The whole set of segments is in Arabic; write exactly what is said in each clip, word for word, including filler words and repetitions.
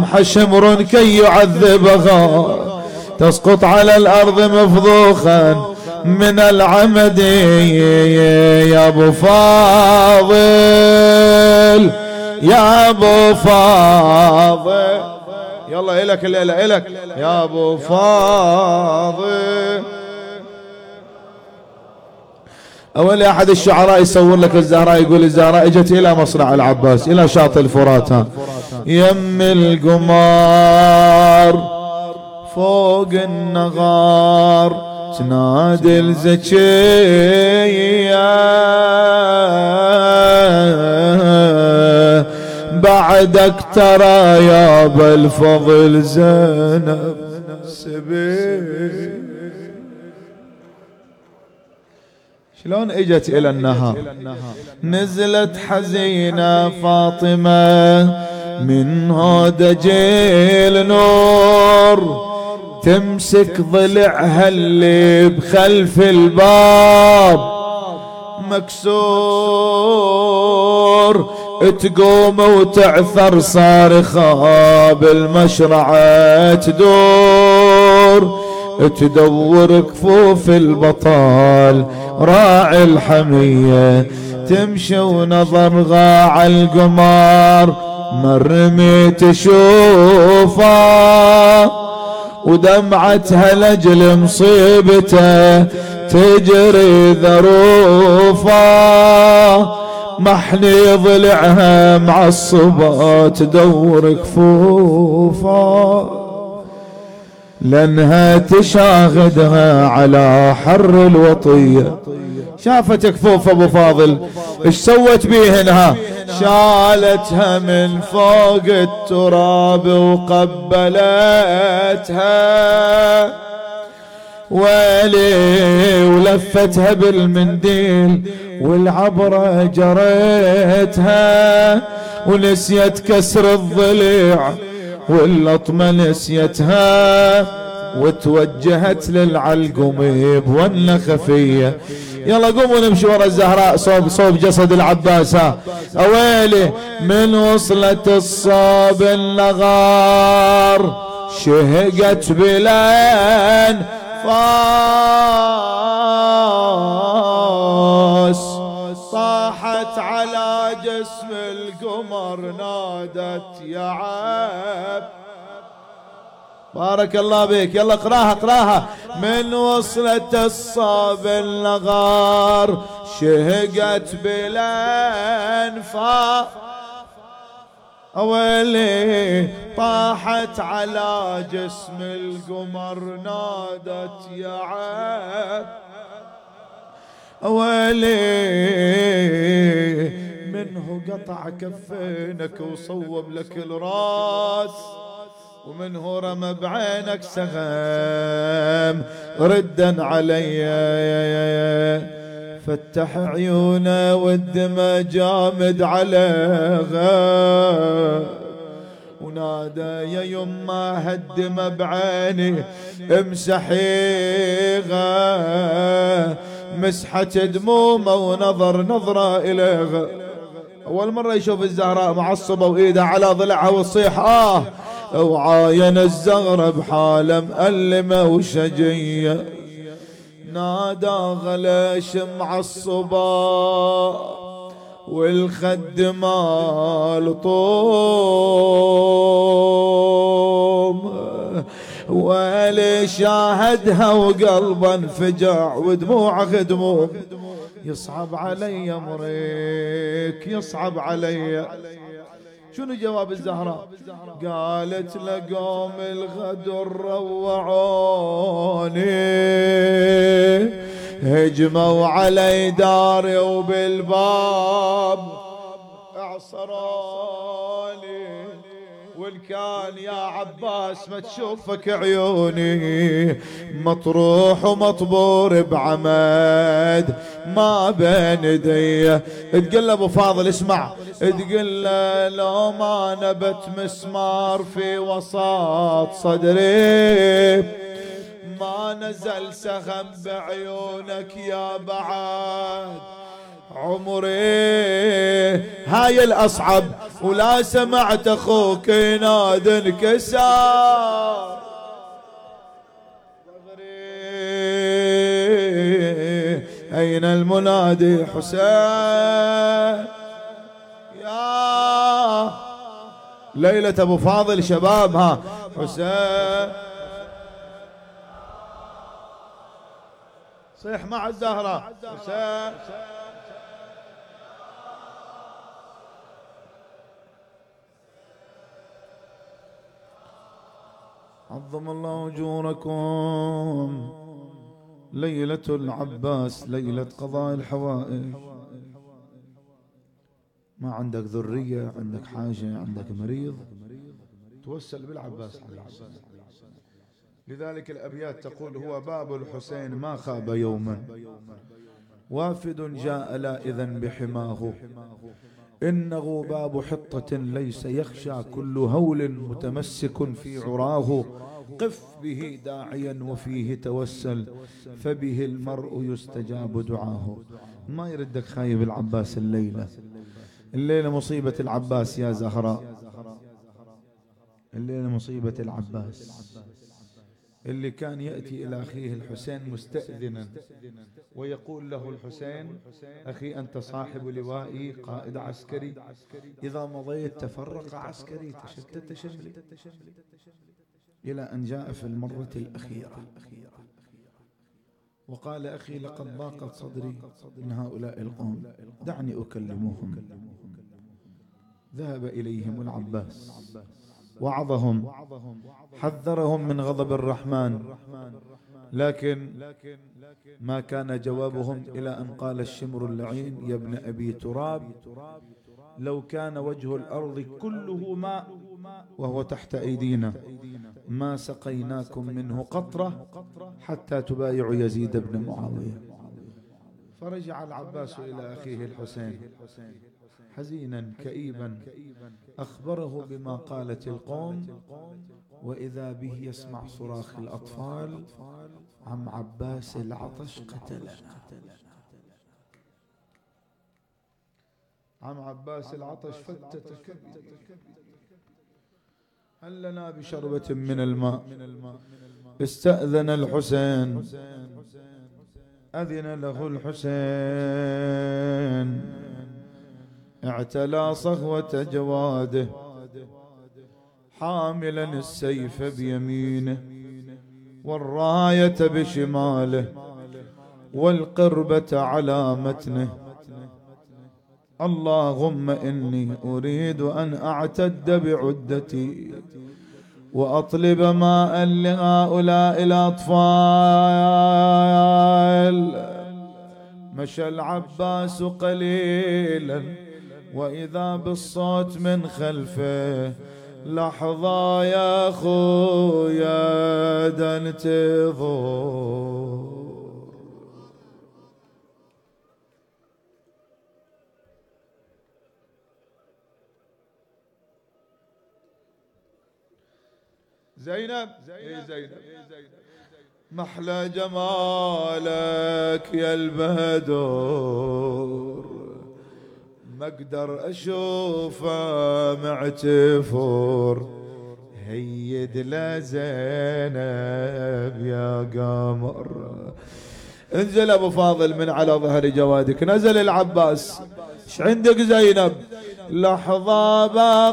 طمح شمر كي يعذبها، تسقط على الأرض مفضوخا من العمد. يا ابو فاضل يا ابو فاضل، يلا إلك الليلة إلك يا ابو فاضل. أول أحد الشعراء يصور لك الزهراء، يقول الزهراء اجت إلى مصنع العباس إلى شاطئ الفرات يم القمار فوق النغار تنادي الزكية، بعدك ترى يا بالفضل زينب سبيل. شلون اجت الى النهار؟ نزلت حزينة فاطمة من هودج النور، تمسك ضلعها اللي بخلف الباب مكسور، تقوم وتعثر صارخة بالمشرعة تدور، تدور كفوف البطال راعي الحمية، تمشي ونظرها على القمار مرمي تشوفه، ودمعتها لجل مصيبته تجري ذروفه، محني ضلعها معصبة تدور كفوفه، لأنها تشاهدها على حر الوطية. شافت كفوف ابو فاضل ايش سوت بيهنها؟ شالتها من فوق التراب وقبلتها ويلي، ولفتها بالمنديل والعبرة جريتها، ونسيت كسر الضليع واللطمة نسيتها، وتوجهت للعلقم بونة خفية. يلا قوموا نمشي ورا الزهراء صوب صوب جسد العباس. ها اويلي من وصلت الصوب النغار شهقت بلان فاس، طاحت على جسم القمر نادت يا عب. بارك الله بك، يلا اقراها اقراها. من وصلت الصوب النغار شهقت بالانفاس، اويلي طاحت على جسم القمر نادت يا عب. اويلي منه قطع كفينك وصوب لك الراس، ومنه رمى بعينك سهم ردا علي، فتح عيونه والدمى جامد عليها، ونادى يا يما هالدمى بعيني امسحيها، مسحت دمومه ونظر نظرة إليها. أول مرة يشوف الزهراء معصبة وإيدها على ضلعها وتصيح آه، وعاين الزغرة بحالة مألمة وشجية، نادى غليش معصبة والخد مال طوم، ويلي شاهدها وقلبه انفجع ودموعه دموع. يصعب علي امرك يصعب علي. شنو جواب الزهراء؟ قالت لقوم الغدر روعوني، هجموا علي داري وبالباب اعصروني، والكان يا عباس ما تشوفك عيوني، مطروح ومطبور بعمد ما بين يدي. تقول ابو فاضل اسمع، تقول لو ما نبت مسمار في وسط صدري ما نزل سهم بعيونك يا بعد، عمري هاي الأصعب، ولا سمعت أخوك يناد انكسار. أين المنادي حسين؟ يا ليلة أبو فاضل شباب، ها حسين صيح مع الزهرة. حسين عظم الله أجوركم. ليلة العباس ليلة قضاء الحوائج. ما عندك ذرية، عندك حاجة، عندك مريض، توسل بالعباس عليه السلام. لذلك الأبيات تقول: هو باب الحسين ما خاب يوما، وافد جاء لائذا بحماه، إنه باب حطة ليس يخشى كل هول متمسك في عراه، قف به داعيا وفيه توسل، فبه المرء يستجاب دعاه. ما يردك خايب العباس الليلة، الليلة مصيبة العباس يا زهراء، الليلة مصيبة العباس اللي كان يأتي إلى أخيه الحسين مستأذنا ويقول له الحسين: أخي أنت صاحب لوائي، قائد عسكري، إذا مضيت تفرق عسكري، تشتت شملي، إلى أن جاء في المرة الأخيرة وقال: أخي لقد ضاقت صدري من هؤلاء القوم، دعني أكلمهم. ذهب إليهم العباس، وعظهم، حذرهم من غضب الرحمن، لكن ما كان جوابهم إلى أن قال الشمر اللعين: يا ابن أبي تراب، لو كان وجه الأرض كله ماء وهو تحت أيدينا ما سقيناكم منه قطرة حتى تبايعوا يزيد بن معاوية. فرجع العباس إلى أخيه الحسين حزينا كئيبا، أخبره بما قالت القوم، وإذا به يسمع صراخ الأطفال: عم عباس العطش قتلنا، عم عباس العطش فتت كبدي، هل لنا بشربة من الماء؟ استأذن الحسين، أذن له الحسين، اعتلى صهوة جواده حاملا السيف بيمينه والراية بشماله والقربة على متنه. اللهم إني أريد أن أعتد بعدتي وأطلب ماء لهؤلاء الأطفال. مشى العباس قليلا وإذا بالصوت من خلفه: لحظة يا أخويا دنتظر. زينب، زينب محلى جمالك يا البهدور، ما اقدر اشوفه معتفور، هيد لزينب يا قمر. انزل ابو فاضل من على ظهر جوادك، نزل العباس. ايش عندك زينب؟ لحظة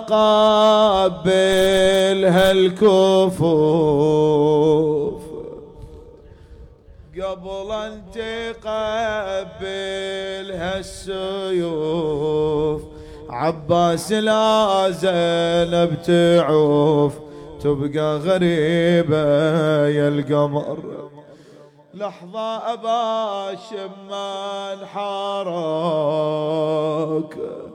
بقبل هالكفوف قبل ان تقبل هالسيوف، عباس لا زينب تعوف، تبقى غريبة يا القمر. لحظة أبا شمان حارك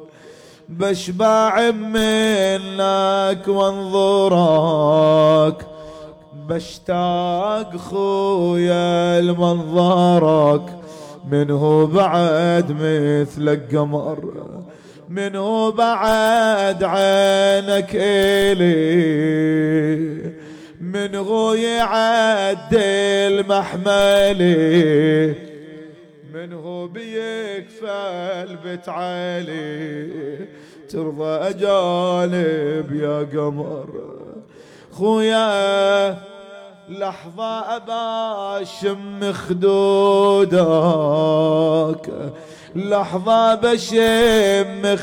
بشبع منك وانظرك، بشتاق خويا لمنظرك، منه بعد مثلك قمر، منه بعد عينك إلي، منه يعدل محملي، منه بيكفل بيت علي ترضى أجانب يا قمر. خويا لحظة أباشم خدودك، لحظة بشم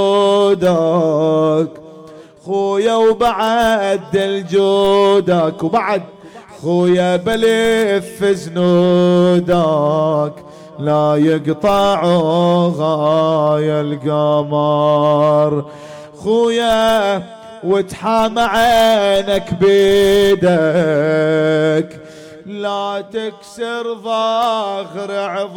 خدودك خويا وبعد الجودك، وبعد خويا بلف زنودك لا يقطعوا غاية القمر. خويا وتحام عينك بيدك لا تكسر ظهر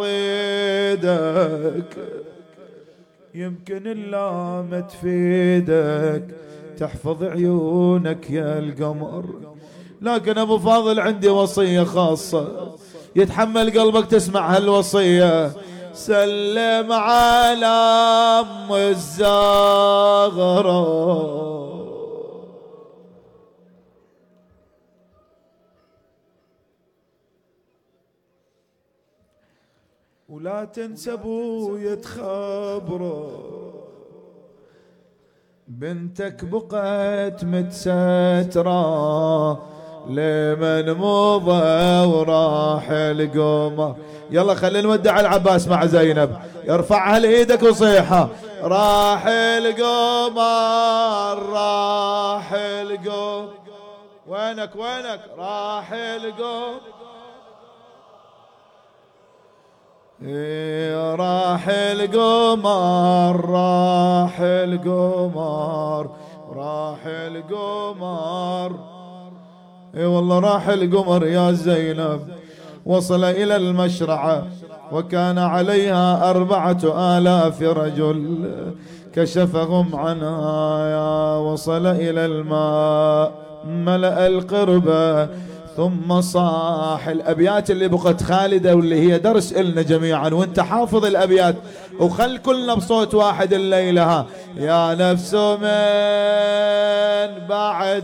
عضيدك، يمكن اللامة تفيدك تحفظ عيونك يا القمر. لكن ابو فاضل عندي وصية خاصة يتحمل قلبك تسمع هالوصية. سلم على ام الزغرة ولا تنسى ابويا تخبره بنتك بقت متسترة لمن مضى وراح القمر. يلا خلينا نودع العباس مع زينب، يرفعها لايدك وصيحة راح القمر راح القمر. وينك وينك راح القمر إيه راح القمر راح القمر راح القمر. اي والله راح القمر يا زينب. وصل الى المشرعة وكان عليها أربعة آلاف رجل كشفهم عنها يا. وصل الى الماء ملأ القربة ثم صاح. الأبيات اللي بقت خالدة واللي هي درس إلنا جميعا، وانت حافظ الأبيات وخل كلنا بصوت واحد الليلة. يا نفس من بعد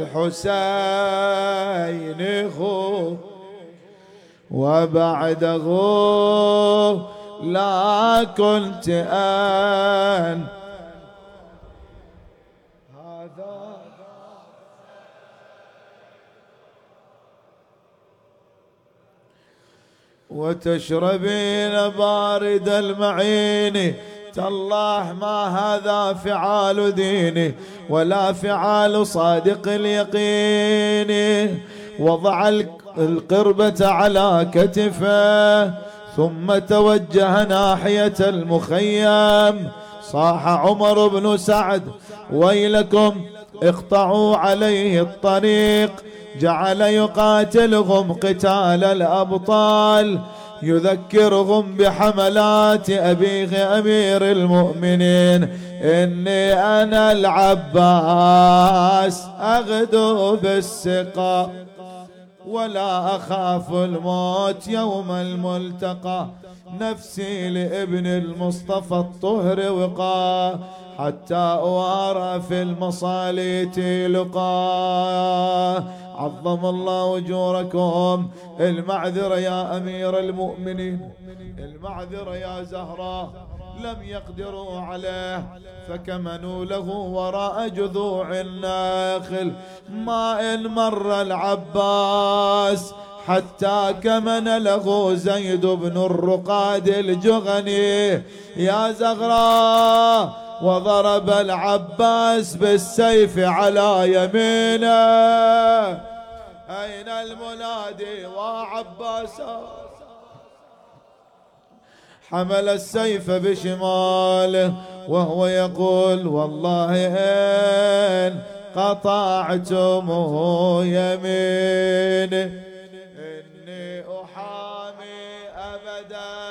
الحسين خو وبعده لا كنت أن وتشربين بارد المعين. تالله ما هذا فعال ديني ولا فعال صادق اليقين. وضع القربة على كتفه ثم توجه ناحية المخيم. صاح عمر بن سعد ويلكم اقطعوا عليه الطريق. جعل يقاتلهم قتال الأبطال يذكرهم بحملات أبيه أمير المؤمنين. إني أنا العباس أغدو بالسقا ولا أخاف الموت يوم الملتقى. نفسي لابن المصطفى الطهر وقاه حتى أوارى في المصاليت لقاه. عظم الله أجوركم. المعذرة يا أمير المؤمنين، المعذرة يا زهراء. لم يقدروا عليه فكمنوا له وراء جذوع الناخل. ما إن مر العباس حتى كمن له زيد بن الرقاد الجغني يا زغراء. وضرب العباس بالسيف على يمينه. أين المنادي وعباسا؟ حمل السيف بشماله وهو يقول والله إن قطعتم يميني إني أحامي أبدا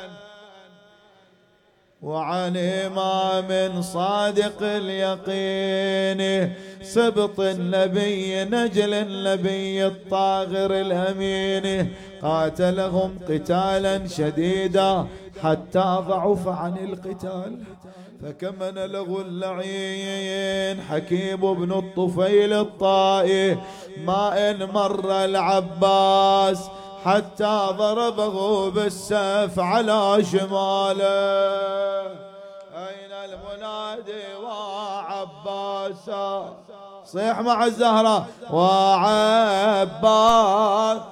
وعن إمام صادق اليقين. سبط النبي نجل النبي الطاغر الأمين. قاتلهم قتالا شديدا حتى ضعف عن القتال فكمن له اللعين حكيم بن الطفيل الطائي. ما إن مر العباس حتى ضربه بالسيف على شماله. أين المنادي وعباسا؟ صيح مع الزهرة وعباسا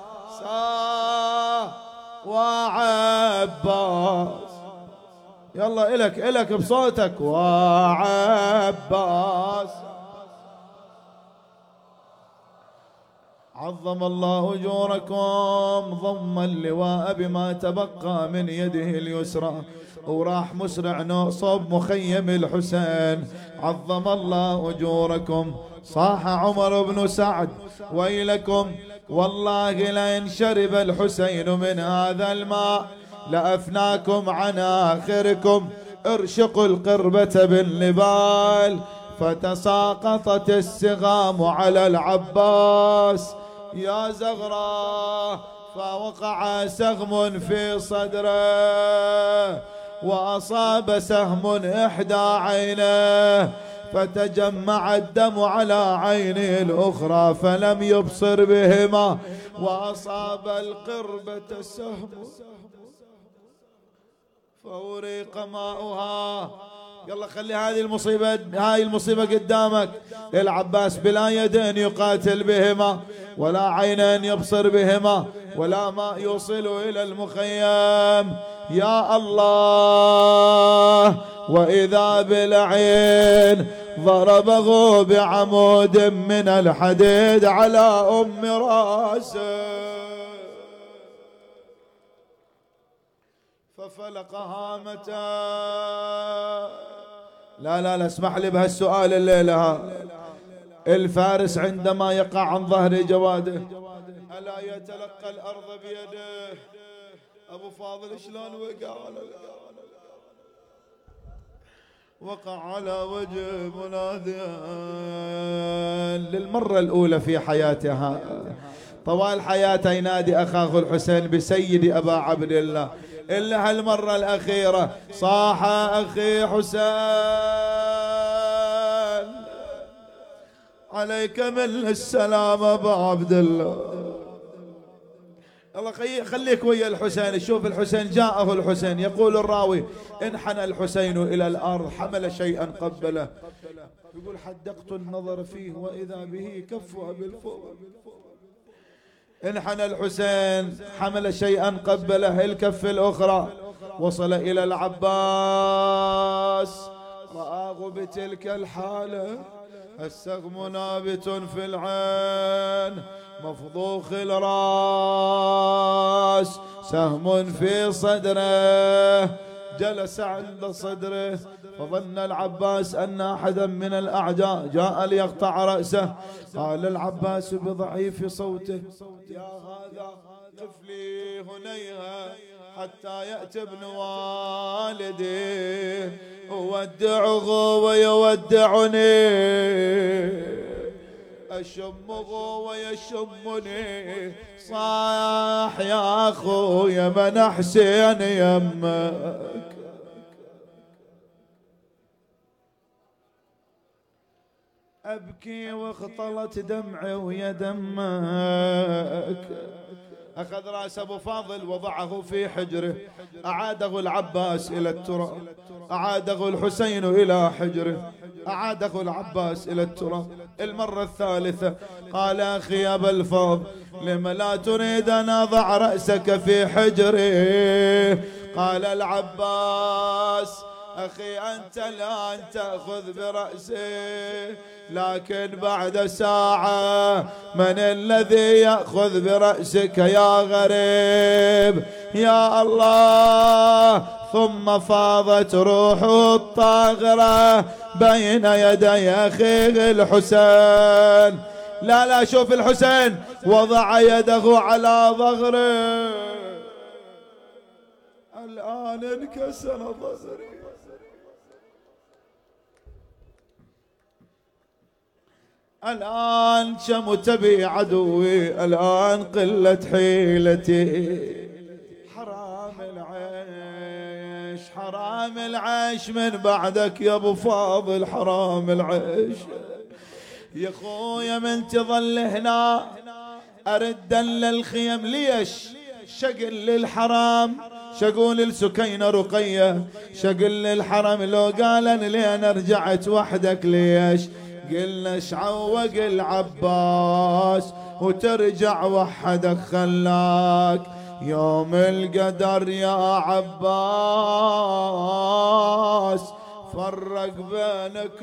وعباس. يلا إلك إلك بصوتك وعباس. عظم الله أجوركم. ضم اللواء بما تبقى من يده اليسرى وراح مسرع نصب مخيم الحسين. عظم الله أجوركم. صاح عمر بن سعد ويلكم والله لئن شرب الحسين من هذا الماء لأفناكم عن آخركم. ارشقوا القربة بالنبال. فتساقطت السغام على العباس يا زغرا، فوقع سهم في صدره وأصاب سهم إحدى عينه فتجمع الدم على عينه الأخرى فلم يبصر بهما وأصاب القربة السهم فوريق ماؤها. يلا خلي هذه المصيبة هاي المصيبة قدامك. للعباس بلا يدين يقاتل بهما ولا عينين يبصر بهما ولا ماء يوصل إلى المخيم. يا الله، وإذا بالعين ضربه بعمود من الحديد على أم راسه ففلق هامته. لا لا لا اسمح لي بهالسؤال الليلة. الفارس عندما يقع عن ظهر جواده ألا يتلقى الأرض بيده؟ أبو فاضل شلون وقع على وقع على وجه مناديا للمرة الأولى في حياتها. طوال حياته ينادي أخاه الحسين بسيدي أبا عبد الله، إلا هالمرة الأخيرة صاح أخي حسين عليك من السلام أبا عبد الله. الله خليك ويا الحسين. شوف الحسين جاءه الحسين يقول الراوي انحنى الحسين إلى الأرض حمل شيئا قبله. يقول حدقت النظر فيه وإذا به كفها بالفوق. انحنى الحسين حمل شيئا قبله الكف الأخرى وصل إلى العباس رآه بتلك الحالة السهم نابت في العين مفضوخ الرأس سهم في صدره. جلس عند صدره فظن العباس أن أحدا من الأعداء جاء ليقطع رأسه. قال العباس بضعيف صوته يا هذا طفلي هنيها حتى يأتي ابن والدي أودعه ويودعني أشمه ويشمني. صاح يا أخويا من حسين يمك. أبكي واختلط دمعي ويا دمك. أخذ رأس أبو فاضل وضعه في حجره. أعاده العباس إلى التراب. أعاده الحسين إلى حجره. أعاده العباس إلى التراب. المرة الثالثة قال أخي أبا الفضل لم لا تريد أن أضع رأسك في حجري؟ قال العباس أخي أنت الآن تأخذ برأسي لكن بعد ساعة من الذي يأخذ برأسك يا غريب؟ يا الله. ثم فاضت روحه الطاغرة بين يدي أخيه الحسين. لا لا شوف الحسين وضع يده على ظهره. الآن انكسر ظهري. الآن شمت بي عدوي. الآن قلت حيلتي. حرام العيش حرام العيش من بعدك يا ابو فاضل. حرام العيش يا خويا من تظل هنا أرد للخيم. ليش شقل للحرام شقول لسكينة رقية شقل للحرم لو قالن لين رجعت وحدك ليش قلنا اشعوق العباس وترجع وحدك خلاك يوم القدر يا عباس فرق بينك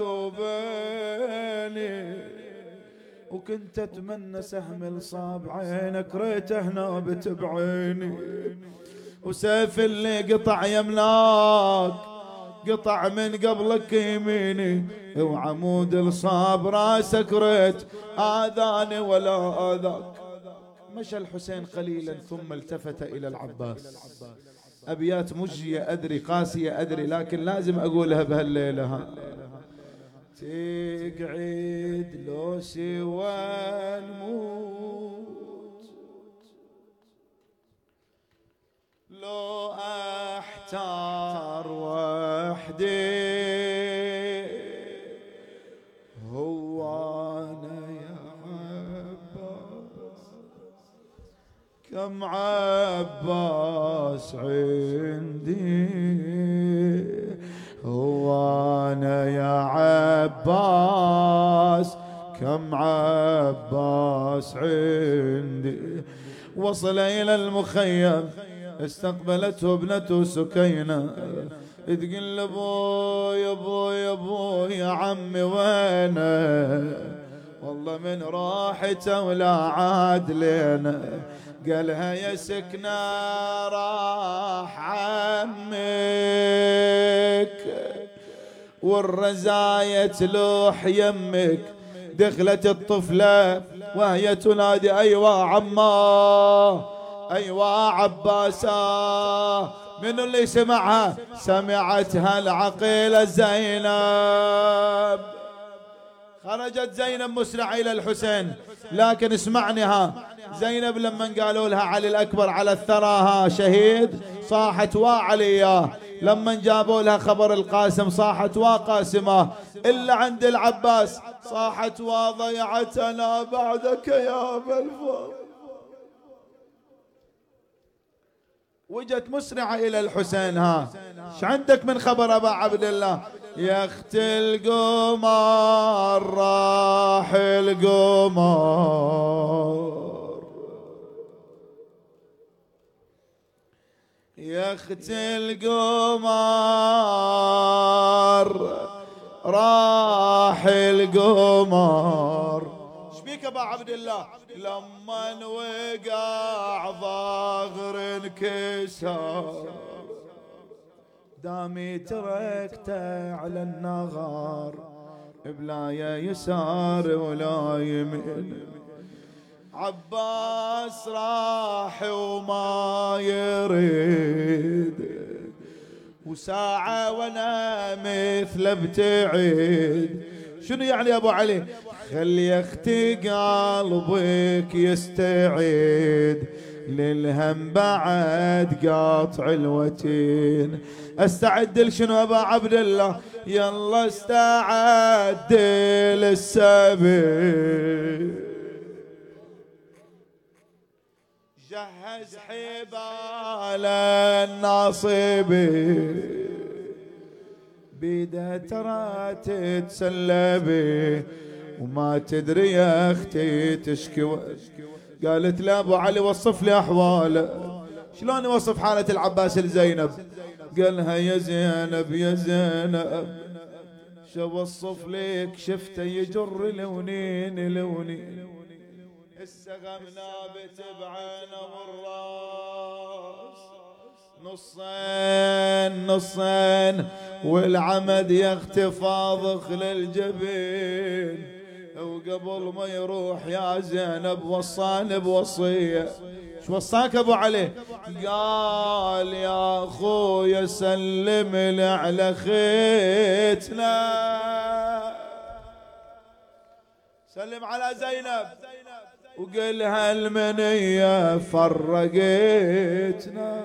وبيني وكنت اتمنى سهم الصاب عينك ريته نابت بعيني وسيف اللي قطع يمناك قطع من قبلك يميني وعمود الصاب راسك ريت آذاني ولا آذاك. مشى الحسين قليلا ثم التفت إلى العباس. أبيات مجية أدري قاسية أدري لكن لازم أقولها بهالليلة ها. تقعد لو سوى الموت لو أحتار وحدي هو أنا يا عباس كم عباس عندي هو أنا يا عباس كم عباس عندي. وصل إلى المخيم استقبلته ابنته سكينة تقول ابوي ابوي ابوي يا عمي وينه والله من راحته ولا عاد لنا. قالها يا سكنة راح عمك والرزاية تلوح يمك. دخلت الطفلة وهي تنادي أيوة عماه أيوة عباسا. من اللي سمعها؟ سمعتها العقيلة زينب. خرجت زينب مسرعة إلى الحسين لكن اسمعنيها زينب لما قالوا لها علي الأكبر على الثراها شهيد صاحت وعلياه. لما جابوا لها خبر القاسم صاحت وقاسمه. إلا عند العباس صاحت وضيعتنا بعدك يا أبا الفضل. وجت مسرعة إلى الحسين ها ايش عندك من خبر أبا عبد الله؟ يا اخت القمر راح القمر يا اخت القمر راح القمر. ايش بيك ابا عبد الله؟ لما وقع ظهر انكسر دامي تركته على النغار بلا يا يسار ولا يمين. عباس راح وما يريد وساعة وانا مثل ابتعد. شنو يعني يا ابو علي؟ خلي يا اختي قلبك يستعيد للهم بعد قاطع الوتين. استعد لشنو ابا عبد الله؟ يلا استعد للسبيل جهز حبال الناصبي بيده ترى تتسلبي وما تدري يا اختي تشكي. قالت لا ابو علي وصف لي احواله. شلون يوصف حالة العباس لزينب؟ قالها يا زينب يا زينب شو وصف لك شفته يجر لونين لونين السغم نابت بعينه والراس نصين نصين والعمد يختفاضخ للجبين. وقبل ما يروح يا زينب وصاني بوصية. شو وصاك ابو علي؟ قال يا اخويا سلم لي على خيتنا سلم على زينب وقلها المنية فرقتنا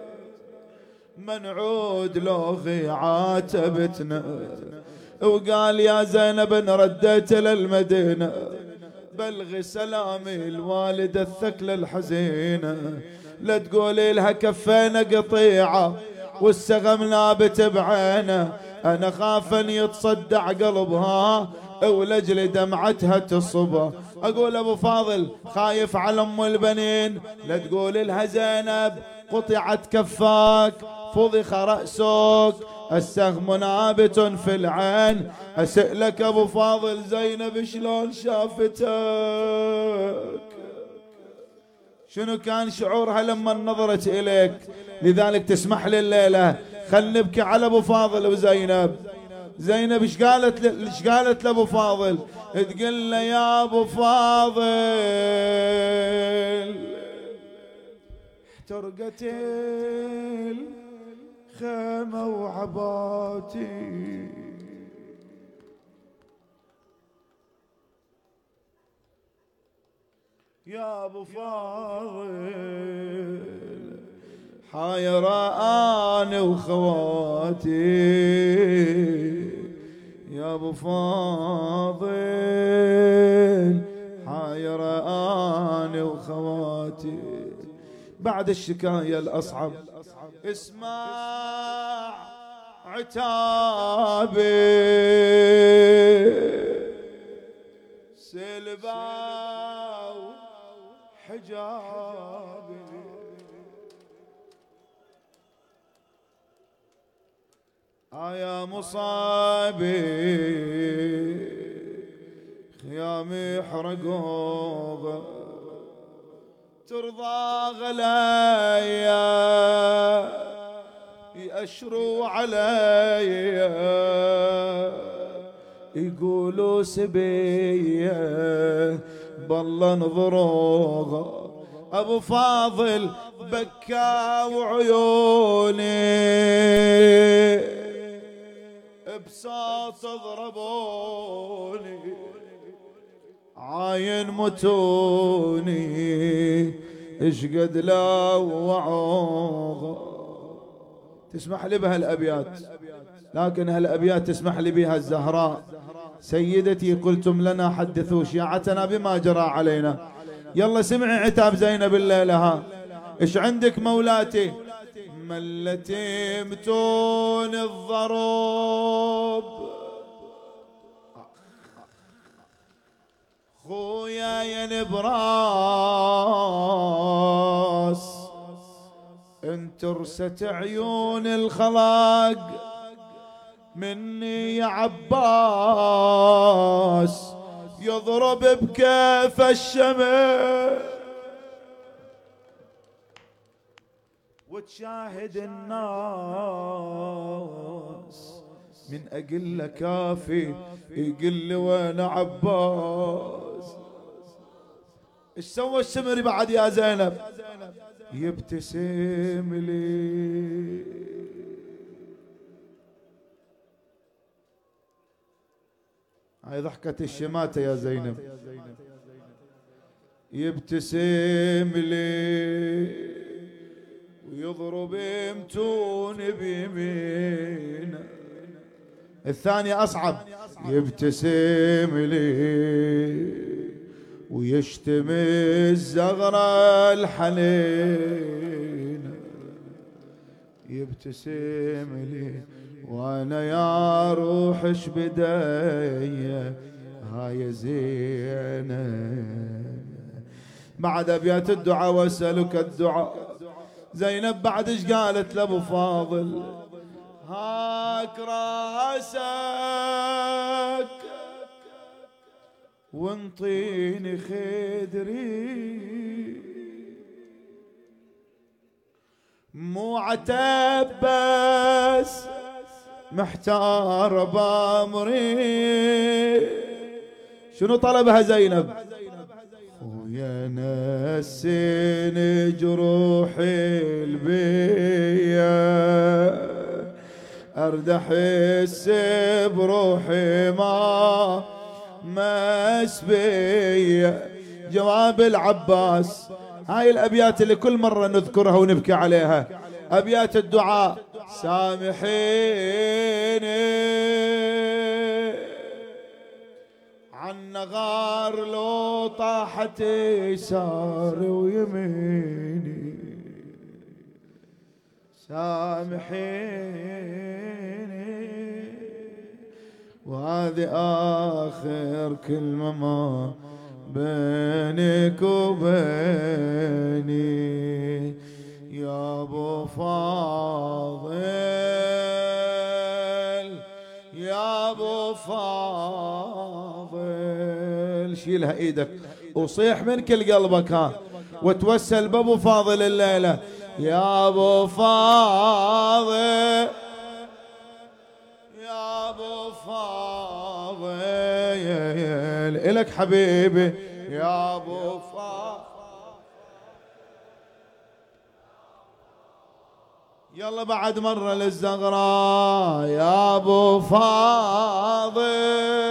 منعود لوغي عاتبتنا. وقال يا زينب ان رديت للمدينة بلغي سلامي الوالدة الثكلة الحزينة لا تقولي لها كفينا قطيعة والسغم نابت بعينه، أنا خاف أن يتصدع قلبها ولأجل دمعتها تصبه. أقول أبو فاضل خايف على أم البنين، لا تقول لها زينب قطعت كفاك فضخ رأسك السهم نابت في العين. أسألك أبو فاضل زينب شلون شافتك؟ شنو كان شعورها لما نظرت إليك؟ لذلك تسمح لي الليلة خل نبكي على أبو فاضل وزينب. زينب ايش قالت ايش قالت لأبو فاضل؟ تقول له يا أبو فاضل احترقت الخيمة وعباتي، يا أبو فاضل حايرة أنا وخواتي، يا أبو فاضل حايرة أنا وخواتي. بعد الشكاية الأصعب اسمع عتابي سلباو حجابي، آيا مصابي خيامي حرقوغ ترضى غلايا يأشروا عليا يقولوا سبيه بالله نظروغ. أبو فاضل بكى وعيوني بساط ضربوني عاين متوني اشقد لوعوغ. تسمح لي بهالأبيات، لكن هالأبيات تسمح لي بها الزهراء. سيدتي قلتم لنا حدثوا شيعتنا بما جرى علينا. يلا سمعي عتاب زينب الليلة ها. ايش عندك مولاتي؟ ملتي متون الضروب خويا يا نبراس انترست عيون الخلاق مني يا عباس يضرب بكيف الشمس وتشاهد الناس من أقل كافي يقل وين عباس. ايش سوى السمري بعد يا زينب؟ يبتسم لي هاي ضحكة الشماتة يا زينب. يبتسم لي ويضرب متون بيمينه. الثانية أصعب. يبتسم لي ويشتم الزغرة الحنين. يبتسم لي وانا يا روحش بداية هاي زينب. بعد ابيات الدعاء واسألك الدعاء. زينب بعد ايش قالت لابو فاضل؟ هاك راسك وانطيني خدري مو عتب بس محتار بامري. شنو طلبها زينب؟ ويا نسين جروحي البيا اردح السب بروحي ما مسبية. جواب العباس. هاي الأبيات اللي كل مرة نذكرها ونبكي عليها، أبيات الدعاء. سامحيني عن نغار لو طاحت يساري ويميني سامحيني وهذه آخر كلمة ما بينك وبيني يا أبو فاضل، يا أبو فاضل. شيلها إيدك وصيح من كل قلبك ها وتوسل بأبو فاضل الليلة. يا أبو فاضل، يا أبو فاضل، إلك حبيبي يا أبو فاضل. يلا بعد مرة للزغراء. يا أبو فاضل،